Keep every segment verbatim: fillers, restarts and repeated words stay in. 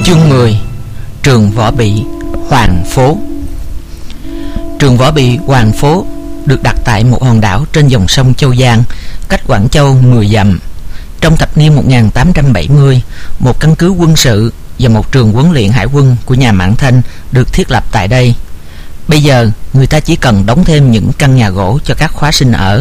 Chương mười. Trường Võ Bị, Hoàng Phố. Trường Võ Bị, Hoàng Phố được đặt tại một hòn đảo trên dòng sông Châu Giang, cách Quảng Châu mười dặm. Trong thập niên một nghìn tám trăm bảy mươi, một căn cứ quân sự và một trường huấn luyện hải quân của nhà Mãn Thanh được thiết lập tại đây. Bây giờ, người ta chỉ cần đóng thêm những căn nhà gỗ cho các khóa sinh ở.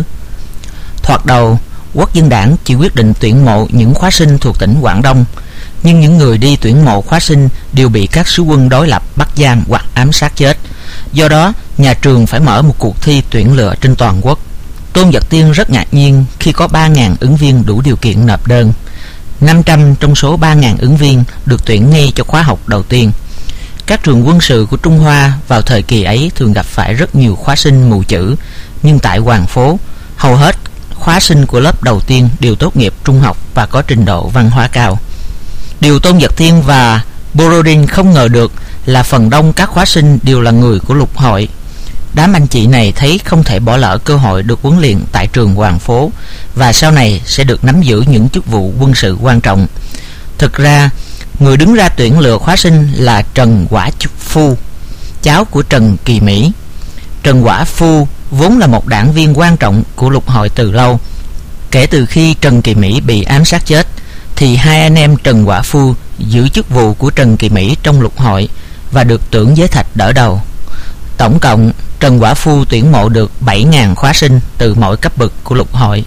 Thoạt đầu, Quốc dân đảng chỉ quyết định tuyển mộ những khóa sinh thuộc tỉnh Quảng Đông, nhưng những người đi tuyển mộ khóa sinh đều bị các sứ quân đối lập bắt giam hoặc ám sát chết. Do đó, nhà trường phải mở một cuộc thi tuyển lựa trên toàn quốc. Tôn Vật Tiên rất ngạc nhiên khi có ba nghìn ứng viên đủ điều kiện nộp đơn. năm trăm trong số ba nghìn ứng viên được tuyển ngay cho khóa học đầu tiên. Các trường quân sự của Trung Hoa vào thời kỳ ấy thường gặp phải rất nhiều khóa sinh mù chữ, nhưng tại Hoàng Phố, hầu hết khóa sinh của lớp đầu tiên đều tốt nghiệp trung học và có trình độ văn hóa cao. Điều Tôn Vật Tiên và Borodin không ngờ được là phần đông các khóa sinh đều là người của lục hội. Đám anh chị này thấy không thể bỏ lỡ cơ hội được huấn luyện tại trường Hoàng Phố và sau này sẽ được nắm giữ những chức vụ quân sự quan trọng. Thực ra, người đứng ra tuyển lựa khóa sinh là Trần Quả Phu, cháu của Trần Kỳ Mỹ. Trần Quả Phu vốn là một đảng viên quan trọng của lục hội từ lâu. Kể từ khi Trần Kỳ Mỹ bị ám sát chết, thì hai anh em Trần Quả Phu giữ chức vụ của Trần Kỳ Mỹ trong lục hội và được Tưởng Giới Thạch đỡ đầu. Tổng cộng, Trần Quả Phu tuyển mộ được bảy nghìn khóa sinh từ mọi cấp bậc của lục hội.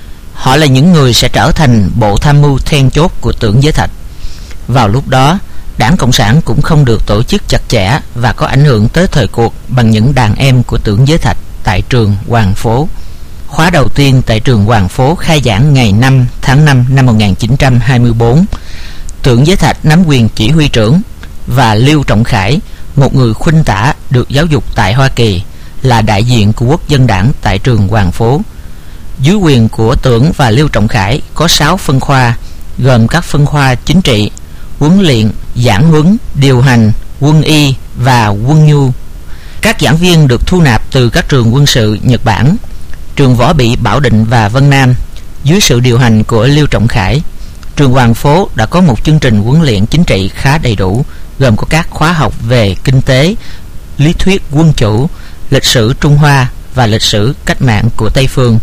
Họ là những người sẽ trở thành bộ tham mưu then chốt của Tưởng Giới Thạch. Vào lúc đó, Đảng Cộng sản cũng không được tổ chức chặt chẽ và có ảnh hưởng tới thời cuộc bằng những đàn em của Tưởng Giới Thạch tại trường Hoàng Phố. Khóa đầu tiên tại trường Hoàng Phố khai giảng ngày năm tháng năm năm một nghìn chín trăm hai mươi tư. Tưởng Giới Thạch nắm quyền chỉ huy trưởng và Lưu Trọng Khải, một người khuynh tả được giáo dục tại Hoa Kỳ, là đại diện của Quốc dân đảng tại trường Hoàng Phố. Dưới quyền của Tưởng và Lưu Trọng Khải có sáu phân khoa, gồm các phân khoa chính trị, huấn luyện, giảng huấn, điều hành, quân y và quân nhu. Các giảng viên được thu nạp từ các trường quân sự Nhật Bản, trường Võ Bị Bảo Định và Vân Nam, dưới sự điều hành của Lưu Trọng Khải. Trường Hoàng Phố đã có một chương trình huấn luyện chính trị khá đầy đủ, gồm có các khóa học về kinh tế, lý thuyết quân chủ, lịch sử Trung Hoa và lịch sử cách mạng của Tây Phương.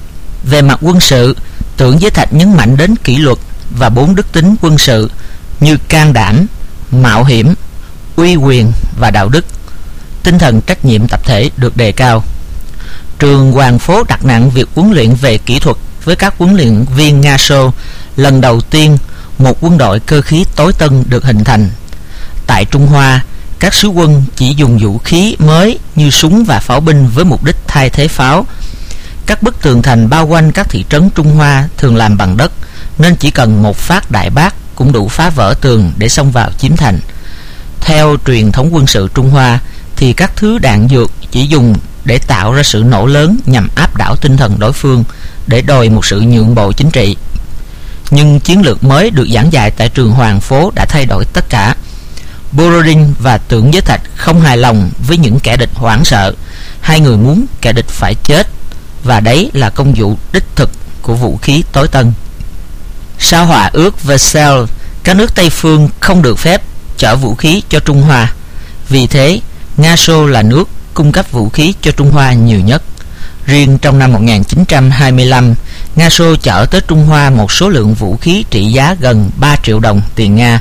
Về mặt quân sự, Tưởng Giới Thạch nhấn mạnh đến kỷ luật và bốn đức tính quân sự như can đảm, mạo hiểm, uy quyền và đạo đức. Tinh thần trách nhiệm tập thể được đề cao. Trường Hoàng Phố đặt nặng việc huấn luyện về kỹ thuật với các huấn luyện viên Nga Xô. Lần đầu tiên, một quân đội cơ khí tối tân được hình thành. Tại Trung Hoa, các sứ quân chỉ dùng vũ khí mới như súng và pháo binh với mục đích thay thế pháo. Các bức tường thành bao quanh các thị trấn Trung Hoa thường làm bằng đất, nên chỉ cần một phát đại bác cũng đủ phá vỡ tường để xông vào chiếm thành. Theo truyền thống quân sự Trung Hoa, thì các thứ đạn dược chỉ dùng để tạo ra sự nổ lớn nhằm áp đảo tinh thần đối phương, để đòi một sự nhượng bộ chính trị. Nhưng chiến lược mới được giảng dạy tại trường Hoàng Phố đã thay đổi tất cả. Borodin và Tưởng Giới Thạch không hài lòng với những kẻ địch hoảng sợ. Hai người muốn kẻ địch phải chết, và đấy là công vụ đích thực của vũ khí tối tân. Sau Hòa ước Versailles, các nước Tây phương không được phép chở vũ khí cho Trung Hoa. Vì thế, Nga Xô là nước cung cấp vũ khí cho Trung Hoa nhiều nhất. Riêng trong năm một nghìn chín trăm hai mươi lăm, Nga Xô chở tới Trung Hoa một số lượng vũ khí trị giá gần ba triệu đồng tiền Nga,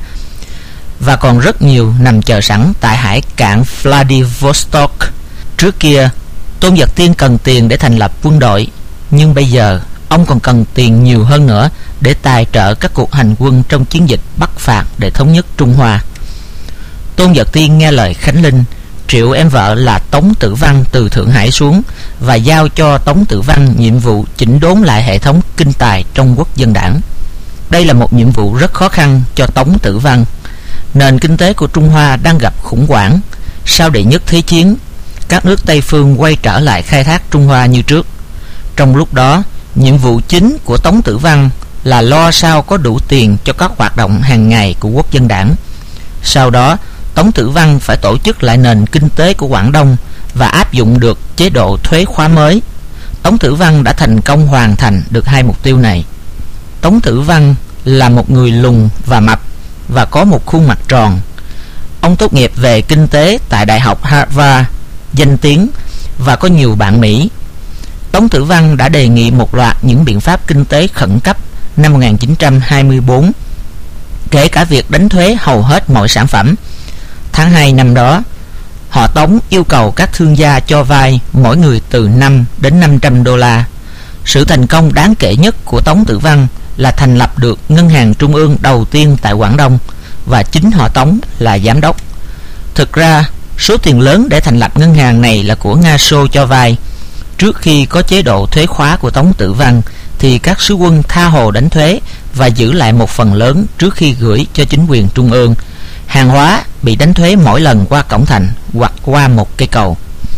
và còn rất nhiều nằm chờ sẵn tại hải cảng Vladivostok. Trước kia, Tôn Vật Tiên cần tiền để thành lập quân đội, nhưng bây giờ ông còn cần tiền nhiều hơn nữa để tài trợ các cuộc hành quân trong chiến dịch Bắc phạt để thống nhất Trung Hoa. Tôn Vật Tiên nghe lời Khánh Linh, triệu em vợ là Tống Tử Văn từ Thượng Hải xuống và giao cho Tống Tử Văn nhiệm vụ chỉnh đốn lại hệ thống kinh tài trong Quốc dân đảng. Đây là một nhiệm vụ rất khó khăn cho Tống Tử Văn. Nền kinh tế của Trung Hoa đang gặp khủng hoảng. Sau đệ nhất thế chiến, các nước Tây phương quay trở lại khai thác Trung Hoa như trước. Trong lúc đó, nhiệm vụ chính của Tống Tử Văn là lo sao có đủ tiền cho các hoạt động hàng ngày của Quốc dân đảng. Sau đó, Tống Tử Văn phải tổ chức lại nền kinh tế của Quảng Đông và áp dụng được chế độ thuế khóa mới. Tống Tử Văn đã thành công hoàn thành được hai mục tiêu này. Tống Tử Văn là một người lùn và mập, và có một khuôn mặt tròn. Ông tốt nghiệp về kinh tế tại Đại học Harvard, danh tiếng và có nhiều bạn Mỹ. Tống Tử Văn đã đề nghị một loạt những biện pháp kinh tế khẩn cấp năm một nghìn chín trăm hai mươi tư, kể cả việc đánh thuế hầu hết mọi sản phẩm. Tháng hai năm đó, họ Tống yêu cầu các thương gia cho vay mỗi người từ năm đến năm trăm đô la. Sự thành công đáng kể nhất của Tống Tử Văn là thành lập được ngân hàng trung ương đầu tiên tại Quảng Đông, và chính họ Tống là giám đốc. Thực ra, số tiền lớn để thành lập ngân hàng này là của Nga Xô cho vay. Trước khi có chế độ thuế khóa của Tống Tử Văn thì các sứ quân tha hồ đánh thuế và giữ lại một phần lớn trước khi gửi cho chính quyền trung ương. Hàng hóa bị đánh thuế mỗi lần qua cổng thành hoặc qua một cây cầu.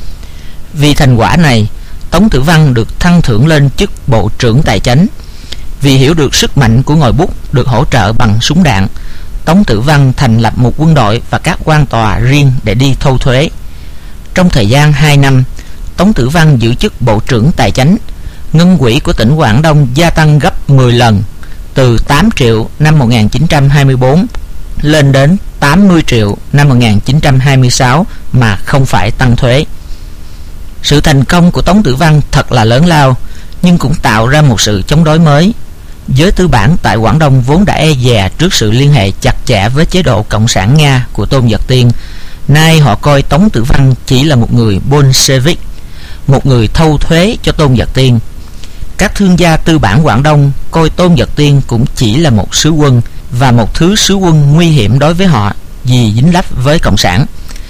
Vì thành quả này, Tống Tử Văn được thăng thưởng lên chức Bộ trưởng Tài chánh. Vì hiểu được sức mạnh của ngòi bút được hỗ trợ bằng súng đạn, Tống Tử Văn thành lập một quân đội và các quan tòa riêng để đi thâu thuế. Trong thời gian hai năm, Tống Tử Văn giữ chức Bộ trưởng Tài chánh. Ngân quỹ của tỉnh Quảng Đông gia tăng gấp mười lần, từ tám triệu năm một nghìn chín trăm hai mươi tư lên đến tám mươi triệu năm một nghìn chín trăm hai mươi sáu mà không phải tăng thuế. Sự thành công của Tống Tử Văn thật là lớn lao, nhưng cũng tạo ra một sự chống đối mới. Giới tư bản tại Quảng Đông vốn đã e dè trước sự liên hệ chặt chẽ với chế độ Cộng sản Nga của Tôn Giật Tiên. Nay họ coi Tống Tử Văn chỉ là một người Bolshevik, một người thâu thuế cho Tôn Giật Tiên. Các thương gia tư bản Quảng Đông coi Tôn Giật Tiên cũng chỉ là một sứ quân, và một thứ sứ quân nguy hiểm đối với họ vì dính lắp với Cộng sản.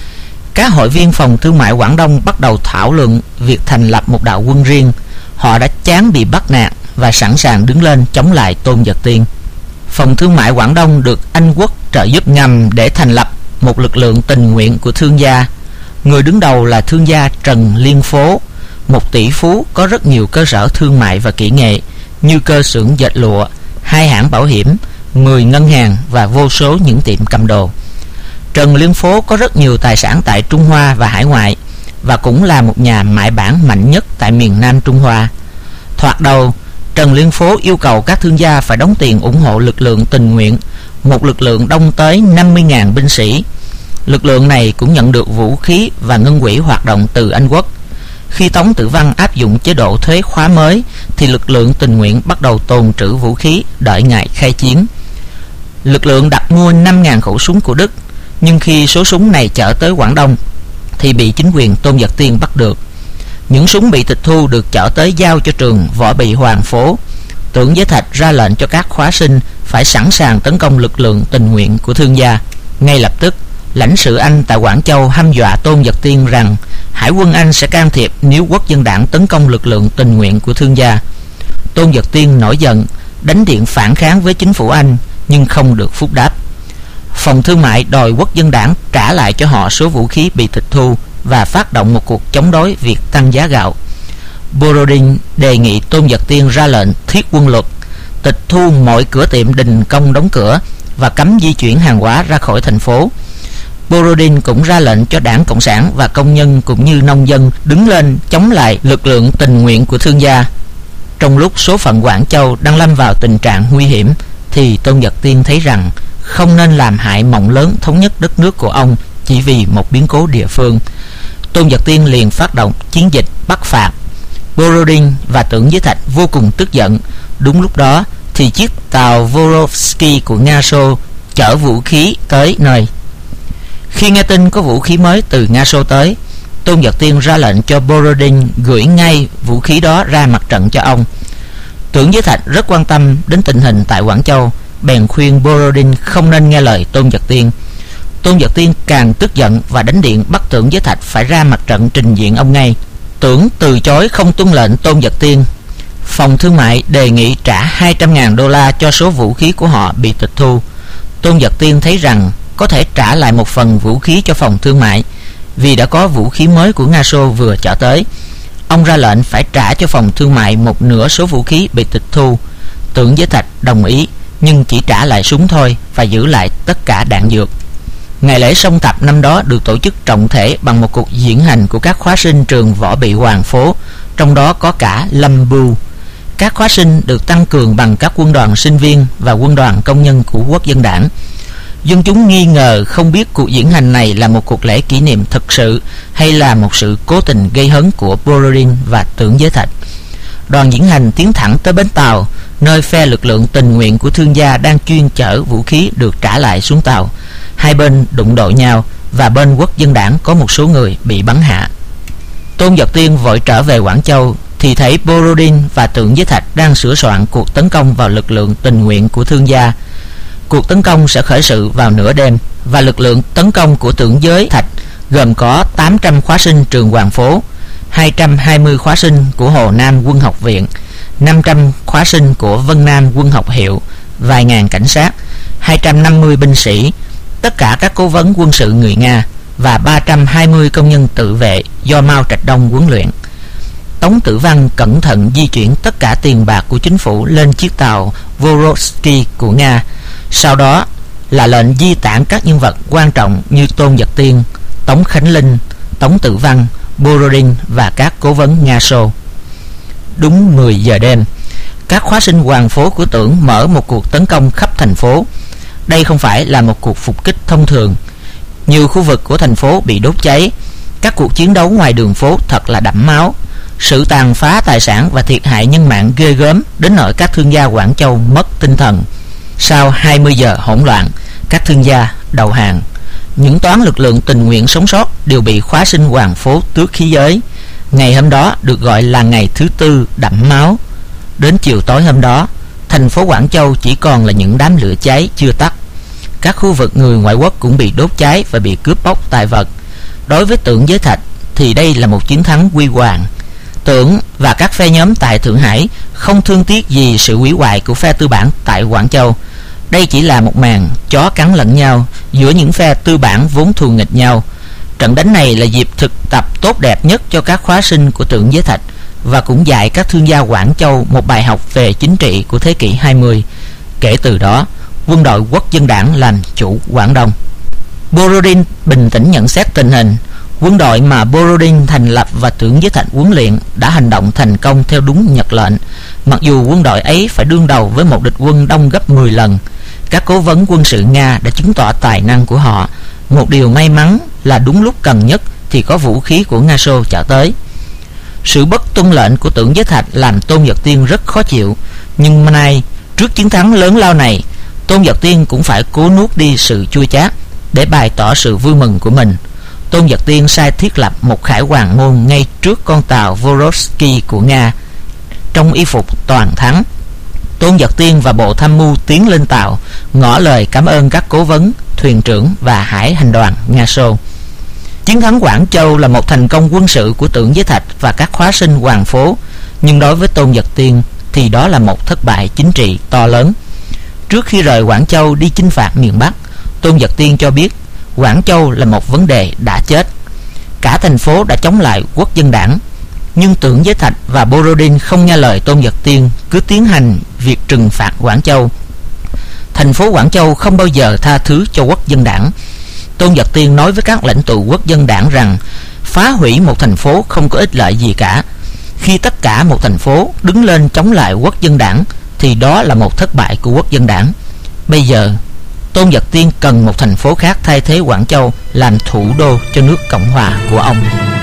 Các hội viên phòng thương mại Quảng Đông bắt đầu thảo luận việc thành lập một đạo quân riêng. Họ đã chán bị bắt nạt và sẵn sàng đứng lên chống lại Tôn Giật Tiên. Phòng thương mại Quảng Đông được Anh Quốc trợ giúp ngầm để thành lập một lực lượng tình nguyện của thương gia. Người đứng đầu là thương gia Trần Liên Phố, một tỷ phú có rất nhiều cơ sở thương mại và kỹ nghệ như cơ xưởng dệt lụa, hai hãng bảo hiểm, mười ngân hàng và vô số những tiệm cầm đồ. Trần Liên Phố có rất nhiều tài sản tại Trung Hoa và hải ngoại, và cũng là một nhà mại bản mạnh nhất tại miền Nam Trung Hoa. Thoạt đầu, Trần Liên Phố yêu cầu các thương gia phải đóng tiền ủng hộ lực lượng tình nguyện, một lực lượng đông tới năm mươi nghìn binh sĩ. Lực lượng này cũng nhận được vũ khí và ngân quỹ hoạt động từ Anh Quốc. Khi Tống Tử Văn áp dụng chế độ thuế khóa mới, thì lực lượng tình nguyện bắt đầu tồn trữ vũ khí đợi ngày khai chiến. Lực lượng đặt mua năm nghìn khẩu súng của Đức, nhưng khi số súng này chở tới Quảng Đông thì bị chính quyền Tôn Giật Tiên bắt được. Những súng bị tịch thu được chở tới giao cho trường Võ Bị Hoàng Phố. Tưởng Giới Thạch ra lệnh cho các khóa sinh phải sẵn sàng tấn công lực lượng tình nguyện của thương gia. Ngay lập tức, lãnh sự Anh tại Quảng Châu hăm dọa Tôn Giật Tiên rằng Hải quân Anh sẽ can thiệp nếu Quốc dân đảng tấn công lực lượng tình nguyện của thương gia. Tôn Giật Tiên nổi giận, đánh điện phản kháng với chính phủ Anh, nhưng không được phúc đáp. Phòng thương mại đòi Quốc dân đảng trả lại cho họ số vũ khí bị tịch thu và phát động một cuộc chống đối việc tăng giá gạo. Borodin đề nghị Tôn Giật Tiên ra lệnh thiết quân luật, tịch thu mọi cửa tiệm đình công đóng cửa và cấm di chuyển hàng hóa ra khỏi thành phố. Borodin cũng ra lệnh cho Đảng Cộng sản và công nhân cũng như nông dân đứng lên chống lại lực lượng tình nguyện của thương gia. Trong lúc số phận Quảng Châu đang lâm vào tình trạng nguy hiểm, thì Tôn Giật Tiên thấy rằng không nên làm hại mộng lớn thống nhất đất nước của ông chỉ vì một biến cố địa phương. Tôn Giật Tiên liền phát động chiến dịch bắt phạt. Borodin và Tưởng Giới Thạch vô cùng tức giận. Đúng lúc đó thì chiếc tàu Vorovsky của Nga Xô chở vũ khí tới nơi. Khi nghe tin có vũ khí mới từ Nga Xô tới, Tôn Giật Tiên ra lệnh cho Borodin gửi ngay vũ khí đó ra mặt trận cho ông. Tưởng Giới Thạch rất quan tâm đến tình hình tại Quảng Châu, bèn khuyên Borodin không nên nghe lời Tôn Giật Tiên. Tôn Giật Tiên càng tức giận và đánh điện bắt Tưởng Giới Thạch phải ra mặt trận trình diện ông ngay. Tưởng từ chối không tuân lệnh Tôn Giật Tiên. Phòng thương mại đề nghị trả hai trăm nghìn đô la cho số vũ khí của họ bị tịch thu. Tôn Giật Tiên thấy rằng có thể trả lại một phần vũ khí cho phòng thương mại, vì đã có vũ khí mới của Nga Xô vừa chở tới. Ông ra lệnh phải trả cho phòng thương mại một nửa số vũ khí bị tịch thu. Tưởng Giới Thạch đồng ý, nhưng chỉ trả lại súng thôi và giữ lại tất cả đạn dược. Ngày lễ song Thập năm đó được tổ chức trọng thể bằng một cuộc diễn hành của các khóa sinh trường Võ Bị Hoàng Phố, trong đó có cả Lâm Bưu. Các khóa sinh được tăng cường bằng các quân đoàn sinh viên và quân đoàn công nhân của Quốc dân đảng. Dân chúng nghi ngờ không biết cuộc diễn hành này là một cuộc lễ kỷ niệm thực sự hay là một sự cố tình gây hấn của Borodin và Tưởng Giới Thạch. Đoàn diễn hành tiến thẳng tới bến tàu, nơi phe lực lượng tình nguyện của thương gia đang chuyên chở vũ khí được trả lại xuống tàu. Hai bên đụng độ nhau và bên Quốc dân đảng có một số người bị bắn hạ. Tôn Giật Tiên vội trở về Quảng Châu thì thấy Borodin và Tưởng Giới Thạch đang sửa soạn cuộc tấn công vào lực lượng tình nguyện của thương gia. Cuộc tấn công sẽ khởi sự vào nửa đêm, và lực lượng tấn công của Tưởng Giới Thạch gồm có tám trăm khóa sinh trường Hoàng Phố, hai trăm hai mươi khóa sinh của Hồ Nam Quân học viện, năm trăm khóa sinh của Vân Nam Quân học hiệu, vài ngàn cảnh sát, hai trăm năm mươi binh sĩ, tất cả các cố vấn quân sự người Nga và ba trăm hai mươi công nhân tự vệ do Mao Trạch Đông huấn luyện. Tống Tử Văn cẩn thận di chuyển tất cả tiền bạc của chính phủ lên chiếc tàu Vorovsky của Nga. Sau đó là lệnh di tản các nhân vật quan trọng như Tôn Giật Tiên, Tống Khánh Linh, Tống Tử Văn, Borodin và các cố vấn Nga Xô. Đúng mười giờ đêm, các khóa sinh Hoàng Phố của Tưởng mở một cuộc tấn công khắp thành phố. Đây không phải là một cuộc phục kích thông thường. Nhiều khu vực của thành phố bị đốt cháy. Các cuộc chiến đấu ngoài đường phố thật là đẫm máu. Sự tàn phá tài sản và thiệt hại nhân mạng ghê gớm đến nỗi các thương gia Quảng Châu mất tinh thần. Sau hai mươi giờ hỗn loạn, các thương gia đầu hàng. Những toán lực lượng tình nguyện sống sót đều bị khóa sinh Hoàng Phố tước khí giới. Ngày hôm đó được gọi là ngày thứ tư đẫm máu. Đến chiều tối hôm đó, thành phố Quảng Châu chỉ còn là những đám lửa cháy chưa tắt. Các khu vực người ngoại quốc cũng bị đốt cháy và bị cướp bóc tài vật. Đối với Tưởng Giới Thạch thì đây là một chiến thắng huy hoàng. Tưởng và các phe nhóm tại Thượng Hải không thương tiếc gì sự hủy hoại của phe tư bản tại Quảng Châu. Đây chỉ là một màn chó cắn lẫn nhau giữa những phe tư bản vốn thù nghịch nhau. Trận đánh này là dịp thực tập tốt đẹp nhất cho các khóa sinh của Tưởng Giới Thạch, và cũng dạy các thương gia Quảng Châu một bài học về chính trị của thế kỷ hai mươi. Kể từ đó, quân đội Quốc dân đảng làm chủ Quảng Đông. Borodin bình tĩnh nhận xét tình hình. Quân đội mà Borodin thành lập và Tưởng Giới Thạch huấn luyện đã hành động thành công theo đúng nhật lệnh, mặc dù quân đội ấy phải đương đầu với một địch quân đông gấp mười lần. Các cố vấn quân sự Nga đã chứng tỏ tài năng của họ. Một điều may mắn là đúng lúc cần nhất thì có vũ khí của Nga Xô chở tới. Sự bất tuân lệnh của Tưởng Giới Thạch làm Tôn Giật Tiên rất khó chịu. Nhưng nay, trước chiến thắng lớn lao này, Tôn Giật Tiên cũng phải cố nuốt đi sự chua chát để bày tỏ sự vui mừng của mình. Tôn Giật Tiên sai thiết lập một khải hoàn môn ngay trước con tàu Vorovsky của Nga. Trong y phục toàn thắng, Tôn Giật Tiên và bộ tham mưu tiến lên tàu, ngỏ lời cảm ơn các cố vấn, thuyền trưởng và hải hành đoàn Nga Xô. Chiến thắng Quảng Châu là một thành công quân sự của Tưởng Giới Thạch và các khóa sinh Hoàng Phố, nhưng đối với Tôn Giật Tiên thì đó là một thất bại chính trị to lớn. Trước khi rời Quảng Châu đi chinh phạt miền Bắc, Tôn Giật Tiên cho biết Quảng Châu là một vấn đề đã chết. Cả thành phố đã chống lại Quốc dân đảng, nhưng Tưởng Giới Thạch và Borodin không nghe lời Tôn Giật Tiên, cứ tiến hành việc trừng phạt Quảng Châu. Thành phố Quảng Châu không bao giờ tha thứ cho Quốc dân đảng. Tôn Giật Tiên nói với các lãnh tụ Quốc dân đảng rằng phá hủy một thành phố không có ích lợi gì cả. Khi tất cả một thành phố đứng lên chống lại Quốc dân đảng thì đó là một thất bại của Quốc dân đảng. Bây giờ Tôn Giật Tiên cần một thành phố khác thay thế Quảng Châu làm thủ đô cho nước Cộng hòa của ông.